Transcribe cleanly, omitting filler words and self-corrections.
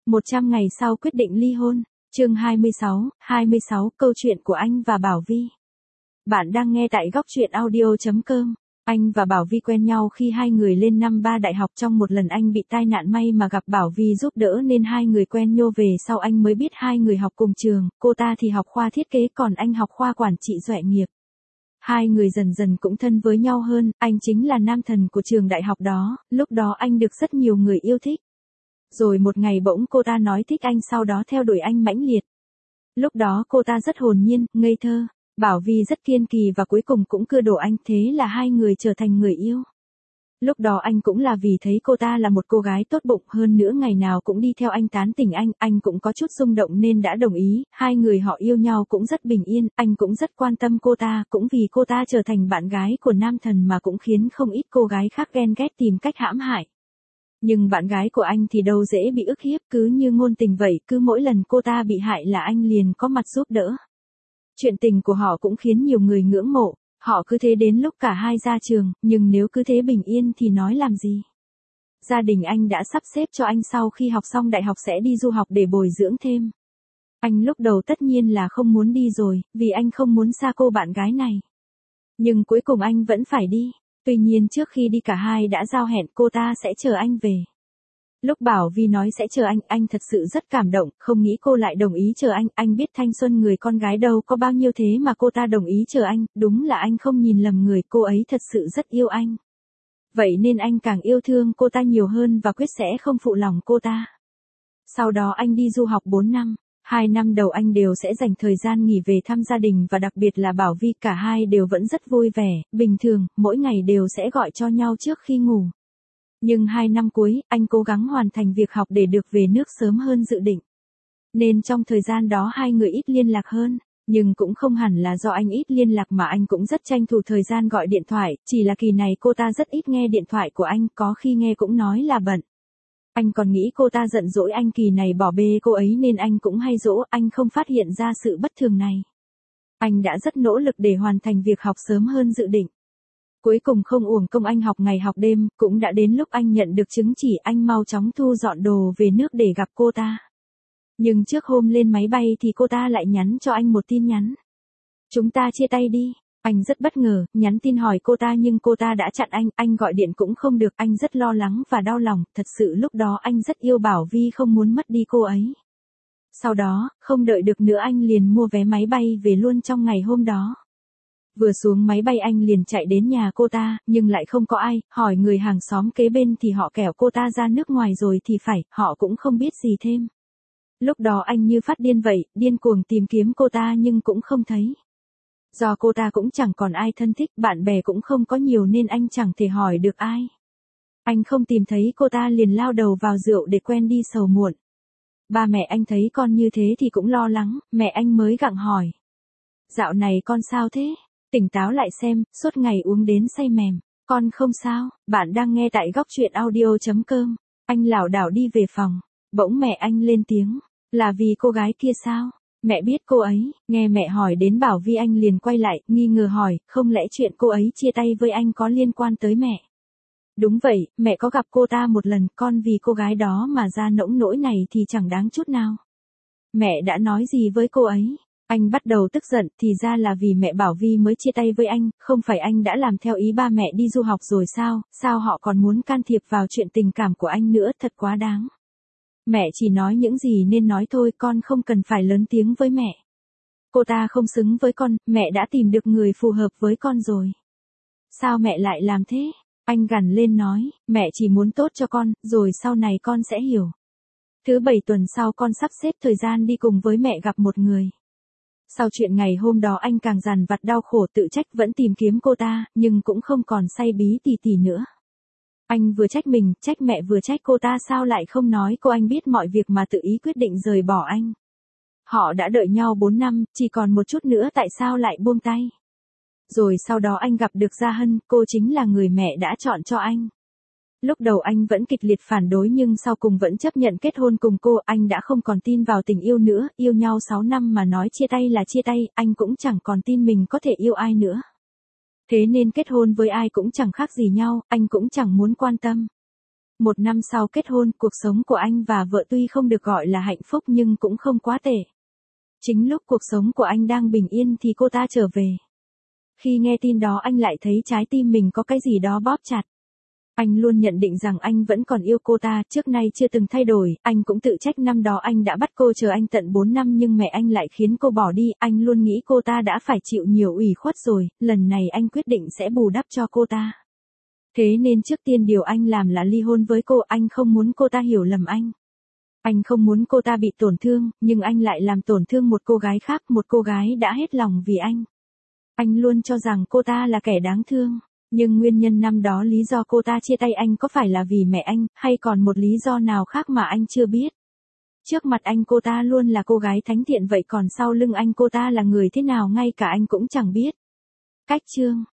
100 ngày sau quyết định ly hôn. Chương 26, câu chuyện của anh và Bảo Vi. Bạn đang nghe tại góc truyện audio.com. Anh và Bảo Vi quen nhau khi hai người lên năm 3 đại học. Trong một lần anh bị tai nạn may mà gặp Bảo Vi giúp đỡ nên hai người quen nhau, về sau anh mới biết hai người học cùng trường, cô ta thì học khoa thiết kế còn anh học khoa quản trị doanh nghiệp. Hai người dần dần cũng thân với nhau hơn, anh chính là nam thần của trường đại học đó, lúc đó anh được rất nhiều người yêu thích. Rồi một ngày bỗng cô ta nói thích anh, sau đó theo đuổi anh mãnh liệt. Lúc đó cô ta rất hồn nhiên, ngây thơ, Bảo Vi rất kiên kỳ và cuối cùng cũng cưa đổ anh, thế là hai người trở thành người yêu. Lúc đó anh cũng là vì thấy cô ta là một cô gái tốt bụng, hơn nữa ngày nào cũng đi theo anh tán tỉnh anh cũng có chút rung động nên đã đồng ý, hai người họ yêu nhau cũng rất bình yên, anh cũng rất quan tâm cô ta, cũng vì cô ta trở thành bạn gái của nam thần mà cũng khiến không ít cô gái khác ghen ghét tìm cách hãm hại. Nhưng bạn gái của anh thì đâu dễ bị ức hiếp, cứ như ngôn tình vậy, cứ mỗi lần cô ta bị hại là anh liền có mặt giúp đỡ. Chuyện tình của họ cũng khiến nhiều người ngưỡng mộ, họ cứ thế đến lúc cả hai ra trường, nhưng nếu cứ thế bình yên thì nói làm gì. Gia đình anh đã sắp xếp cho anh sau khi học xong đại học sẽ đi du học để bồi dưỡng thêm. Anh lúc đầu tất nhiên là không muốn đi rồi, vì anh không muốn xa cô bạn gái này. Nhưng cuối cùng anh vẫn phải đi. Tuy nhiên trước khi đi cả hai đã giao hẹn cô ta sẽ chờ anh về. Lúc Bảo Vi nói sẽ chờ anh thật sự rất cảm động, không nghĩ cô lại đồng ý chờ anh biết thanh xuân người con gái đâu có bao nhiêu thế mà cô ta đồng ý chờ anh, đúng là anh không nhìn lầm người, cô ấy thật sự rất yêu anh. Vậy nên anh càng yêu thương cô ta nhiều hơn và quyết sẽ không phụ lòng cô ta. Sau đó anh đi du học 4 năm. 2 năm đầu anh đều sẽ dành thời gian nghỉ về thăm gia đình và đặc biệt là Bảo Vi, cả hai đều vẫn rất vui vẻ, bình thường, mỗi ngày đều sẽ gọi cho nhau trước khi ngủ. Nhưng 2 năm cuối, anh cố gắng hoàn thành việc học để được về nước sớm hơn dự định. Nên trong thời gian đó hai người ít liên lạc hơn, nhưng cũng không hẳn là do anh ít liên lạc mà anh cũng rất tranh thủ thời gian gọi điện thoại, chỉ là kỳ này cô ta rất ít nghe điện thoại của anh, có khi nghe cũng nói là bận. Anh còn nghĩ cô ta giận dỗi anh kỳ này bỏ bê cô ấy nên anh cũng hay dỗ, anh không phát hiện ra sự bất thường này. Anh đã rất nỗ lực để hoàn thành việc học sớm hơn dự định. Cuối cùng không uổng công anh học ngày học đêm, cũng đã đến lúc anh nhận được chứng chỉ, anh mau chóng thu dọn đồ về nước để gặp cô ta. Nhưng trước hôm lên máy bay thì cô ta lại nhắn cho anh một tin nhắn. Chúng ta chia tay đi. Anh rất bất ngờ, nhắn tin hỏi cô ta nhưng cô ta đã chặn anh gọi điện cũng không được, anh rất lo lắng và đau lòng, thật sự lúc đó anh rất yêu Bảo Vi, không muốn mất đi cô ấy. Sau đó, không đợi được nữa anh liền mua vé máy bay về luôn trong ngày hôm đó. Vừa xuống máy bay anh liền chạy đến nhà cô ta, nhưng lại không có ai, hỏi người hàng xóm kế bên thì họ kẻo cô ta ra nước ngoài rồi thì phải, họ cũng không biết gì thêm. Lúc đó anh như phát điên vậy, điên cuồng tìm kiếm cô ta nhưng cũng không thấy. Do cô ta cũng chẳng còn ai thân thích, bạn bè cũng không có nhiều nên anh chẳng thể hỏi được ai. Anh không tìm thấy cô ta liền lao đầu vào rượu để quen đi sầu muộn. Ba mẹ anh thấy con như thế thì cũng lo lắng, mẹ anh mới gặng hỏi. Dạo này con sao thế? Tỉnh táo lại xem, suốt ngày uống đến say mềm. Con không sao, bạn đang nghe tại góc truyện audio.com. Anh lảo đảo đi về phòng. Bỗng mẹ anh lên tiếng. Là vì cô gái kia sao? Mẹ biết cô ấy, nghe mẹ hỏi đến Bảo Vi anh liền quay lại, nghi ngờ hỏi, không lẽ chuyện cô ấy chia tay với anh có liên quan tới mẹ? Đúng vậy, mẹ có gặp cô ta một lần, con vì cô gái đó mà ra nỗng nỗi này thì chẳng đáng chút nào. Mẹ đã nói gì với cô ấy? Anh bắt đầu tức giận, thì ra là vì mẹ Bảo Vi mới chia tay với anh, không phải anh đã làm theo ý ba mẹ đi du học rồi sao họ còn muốn can thiệp vào chuyện tình cảm của anh nữa, thật quá đáng. Mẹ chỉ nói những gì nên nói thôi, con không cần phải lớn tiếng với mẹ. Cô ta không xứng với con, mẹ đã tìm được người phù hợp với con rồi. Sao mẹ lại làm thế? Anh gằn lên nói, mẹ chỉ muốn tốt cho con, rồi sau này con sẽ hiểu. Thứ 7 tuần sau con sắp xếp thời gian đi cùng với mẹ gặp một người. Sau chuyện ngày hôm đó anh càng dằn vặt đau khổ tự trách, vẫn tìm kiếm cô ta, nhưng cũng không còn say bí tỉ tỉ nữa. Anh vừa trách mình, trách mẹ vừa trách cô ta sao lại không nói cô anh biết mọi việc mà tự ý quyết định rời bỏ anh. Họ đã đợi nhau 4 năm, chỉ còn một chút nữa tại sao lại buông tay. Rồi sau đó anh gặp được Gia Hân, cô chính là người mẹ đã chọn cho anh. Lúc đầu anh vẫn kịch liệt phản đối nhưng sau cùng vẫn chấp nhận kết hôn cùng cô, anh đã không còn tin vào tình yêu nữa, yêu nhau 6 năm mà nói chia tay là chia tay, anh cũng chẳng còn tin mình có thể yêu ai nữa. Thế nên kết hôn với ai cũng chẳng khác gì nhau, anh cũng chẳng muốn quan tâm. 1 năm sau kết hôn, cuộc sống của anh và vợ tuy không được gọi là hạnh phúc nhưng cũng không quá tệ. Chính lúc cuộc sống của anh đang bình yên thì cô ta trở về. Khi nghe tin đó anh lại thấy trái tim mình có cái gì đó bóp chặt. Anh luôn nhận định rằng anh vẫn còn yêu cô ta, trước nay chưa từng thay đổi, anh cũng tự trách năm đó anh đã bắt cô chờ anh tận 4 năm nhưng mẹ anh lại khiến cô bỏ đi, anh luôn nghĩ cô ta đã phải chịu nhiều ủy khuất rồi, lần này anh quyết định sẽ bù đắp cho cô ta. Thế nên trước tiên điều anh làm là ly hôn với cô, anh không muốn cô ta hiểu lầm anh. Anh không muốn cô ta bị tổn thương, nhưng anh lại làm tổn thương một cô gái khác, một cô gái đã hết lòng vì anh. Anh luôn cho rằng cô ta là kẻ đáng thương. Nhưng nguyên nhân năm đó lý do cô ta chia tay anh có phải là vì mẹ anh, hay còn một lý do nào khác mà anh chưa biết? Trước mặt anh cô ta luôn là cô gái thánh thiện vậy còn sau lưng anh cô ta là người thế nào ngay cả anh cũng chẳng biết. Cách chương